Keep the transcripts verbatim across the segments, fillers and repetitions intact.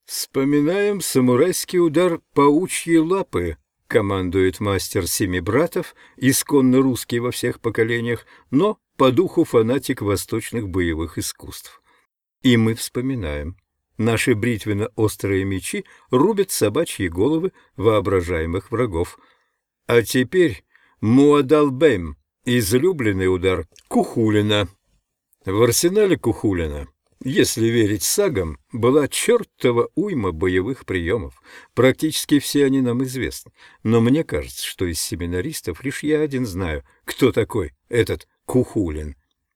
Вспоминаем самурайский удар паучьей лапы, командует мастер семи братов, исконно русский во всех поколениях, но по духу фанатик восточных боевых искусств. И мы вспоминаем. Наши бритвенно-острые мечи рубят собачьи головы воображаемых врагов. А теперь Муадалбэм, излюбленный удар Кухулина. В арсенале Кухулина, если верить сагам, была чертова уйма боевых приемов. Практически все они нам известны. Но мне кажется, что из семинаристов лишь я один знаю, кто такой этот Кухулин.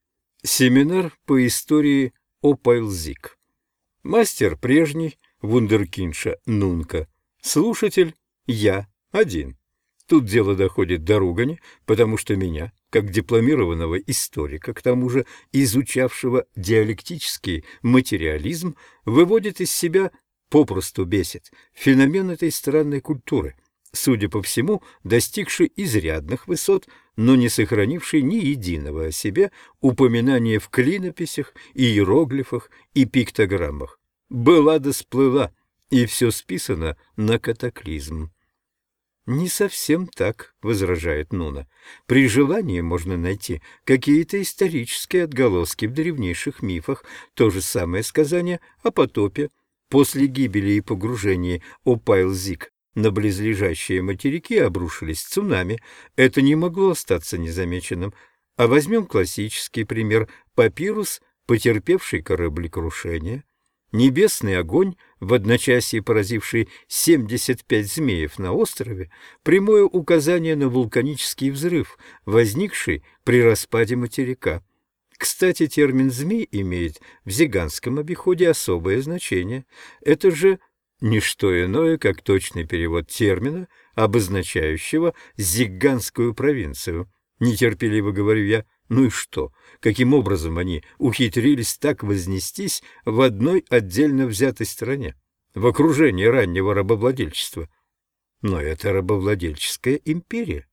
Семинар по истории Опайлзик. Мастер прежний, вундеркиндша Нунка. Слушатель я один. Тут дело доходит до ругани, потому что меня, как дипломированного историка, к тому же изучавшего диалектический материализм, выводит из себя, попросту бесит, феномен этой странной культуры, судя по всему, достигший изрядных высот, но не сохранивший ни единого о себе упоминания в клинописях, иероглифах и пиктограммах. Была да сплыла, и все списано на катаклизм. «Не совсем так», — возражает Нуна. «При желании можно найти какие-то исторические отголоски в древнейших мифах, то же самое сказание о потопе. После гибели и погружения Опайлзик на близлежащие материки обрушились цунами. Это не могло остаться незамеченным. А возьмем классический пример — папирус, потерпевший кораблекрушение. Небесный огонь, в одночасье поразивший семьдесят пять змеев на острове, прямое указание на вулканический взрыв, возникший при распаде материка. Кстати, термин «змей» имеет в зиганском обиходе особое значение. Это же не что иное, как точный перевод термина, обозначающего зиганскую провинцию. Нетерпеливо говорю я. Ну и что? Каким образом они ухитрились так вознестись в одной отдельно взятой стране, в окружении раннего рабовладельчества? Но это рабовладельческая империя.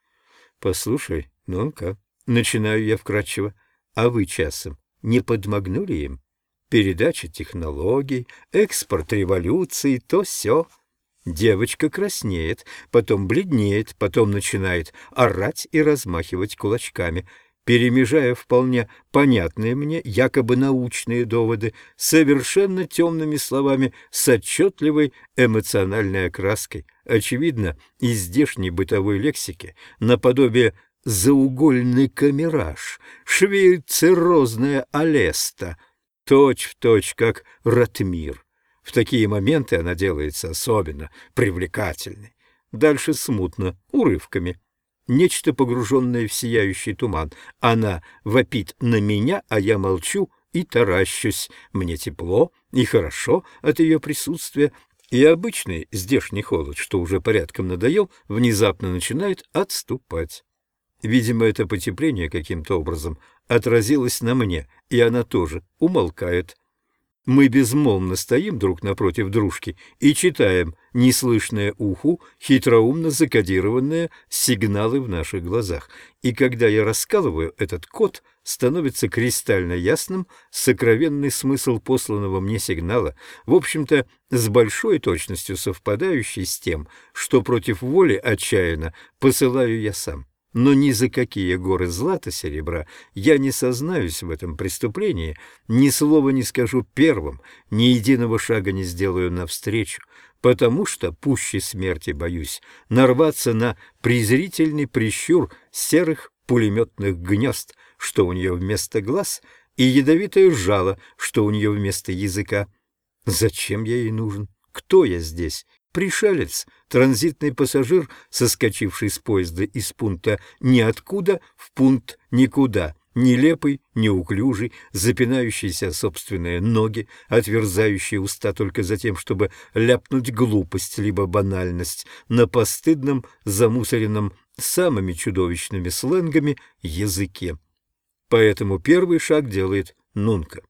Послушай, ну-ка, начинаю я вкратчиво, а вы часом не подмогнули им? Передача технологий, экспорт революции, то сё. Девочка краснеет, потом бледнеет, потом начинает орать и размахивать кулачками, перемежая вполне понятные мне, якобы научные доводы, совершенно темными словами с отчетливой эмоциональной окраской, очевидно, из здешней бытовой лексики, наподобие «заугольный камераж», «швейцерозная алеста», точь-в-точь как Ратмир. В такие моменты она делается особенно привлекательной. Дальше смутно, урывками. Нечто, погруженное в сияющий туман. Она вопит на меня, а я молчу и таращусь. Мне тепло и хорошо от ее присутствия, и обычный здешний холод, что уже порядком надоел, внезапно начинает отступать. Видимо, это потепление каким-то образом отразилось на мне, и она тоже умолкает. Мы безмолвно стоим друг напротив дружки и читаем неслышное уху, хитроумно закодированные сигналы в наших глазах. И когда я раскалываю этот код, становится кристально ясным сокровенный смысл посланного мне сигнала, в общем-то, с большой точностью совпадающий с тем, что против воли отчаянно посылаю я сам. Но ни за какие горы злата-серебра я не сознаюсь в этом преступлении, ни слова не скажу первым, ни единого шага не сделаю навстречу, потому что пуще смерти боюсь нарваться на презрительный прищур серых пулеметных гнезд, что у нее вместо глаз, и ядовитое жало, что у нее вместо языка. Зачем я ей нужен? Кто я здесь? Пришелец, транзитный пассажир, соскочивший с поезда из пункта ниоткуда в пункт никуда, нелепый, неуклюжий, запинающийся собственные ноги, отверзающие уста только за тем, чтобы ляпнуть глупость либо банальность на постыдном, замусоренном самыми чудовищными сленгами языке. Поэтому первый шаг делает Нунка.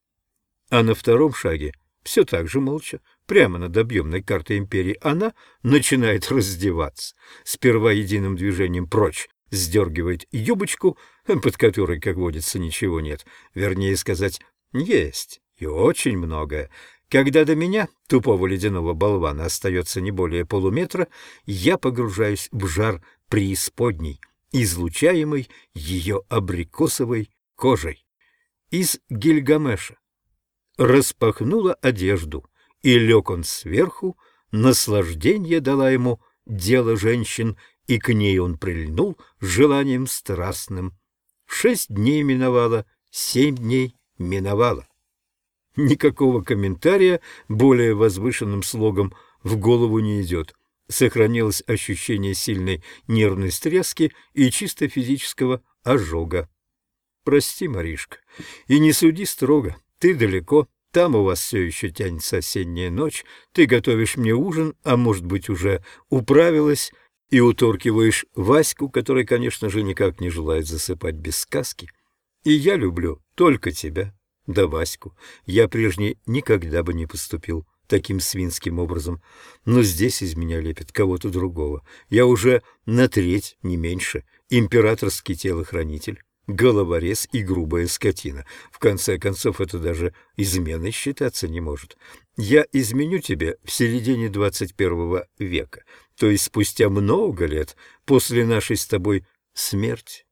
А на втором шаге, все так же молча, прямо над объемной картой империи, она начинает раздеваться. Сперва единым движением прочь сдергивает юбочку, под которой, как водится, ничего нет. Вернее сказать, есть и очень многое. Когда до меня, тупого ледяного болвана, остается не более полуметра, я погружаюсь в жар преисподней, излучаемый ее абрикосовой кожей. Из Гильгамеша. Распахнула одежду, и лег он сверху, наслаждение дала ему дело женщин, и к ней он прильнул желанием страстным. Шесть дней миновало, семь дней миновало. Никакого комментария более возвышенным слогом в голову не идет. Сохранилось ощущение сильной нервной стрески и чисто физического ожога. Прости, Маришка, и не суди строго. Ты далеко, там у вас все еще тянется осенняя ночь, ты готовишь мне ужин, а может быть уже управилась, и уторкиваешь Ваську, который, конечно же, никак не желает засыпать без сказки. И я люблю только тебя, да Ваську. Я прежде никогда бы не поступил таким свинским образом, но здесь из меня лепит кого-то другого. Я уже на треть, не меньше, императорский телохранитель, головорез и грубая скотина. В конце концов, это даже изменой считаться не может. Я изменю тебе в середине двадцать первого века, то есть спустя много лет после нашей с тобой смерти.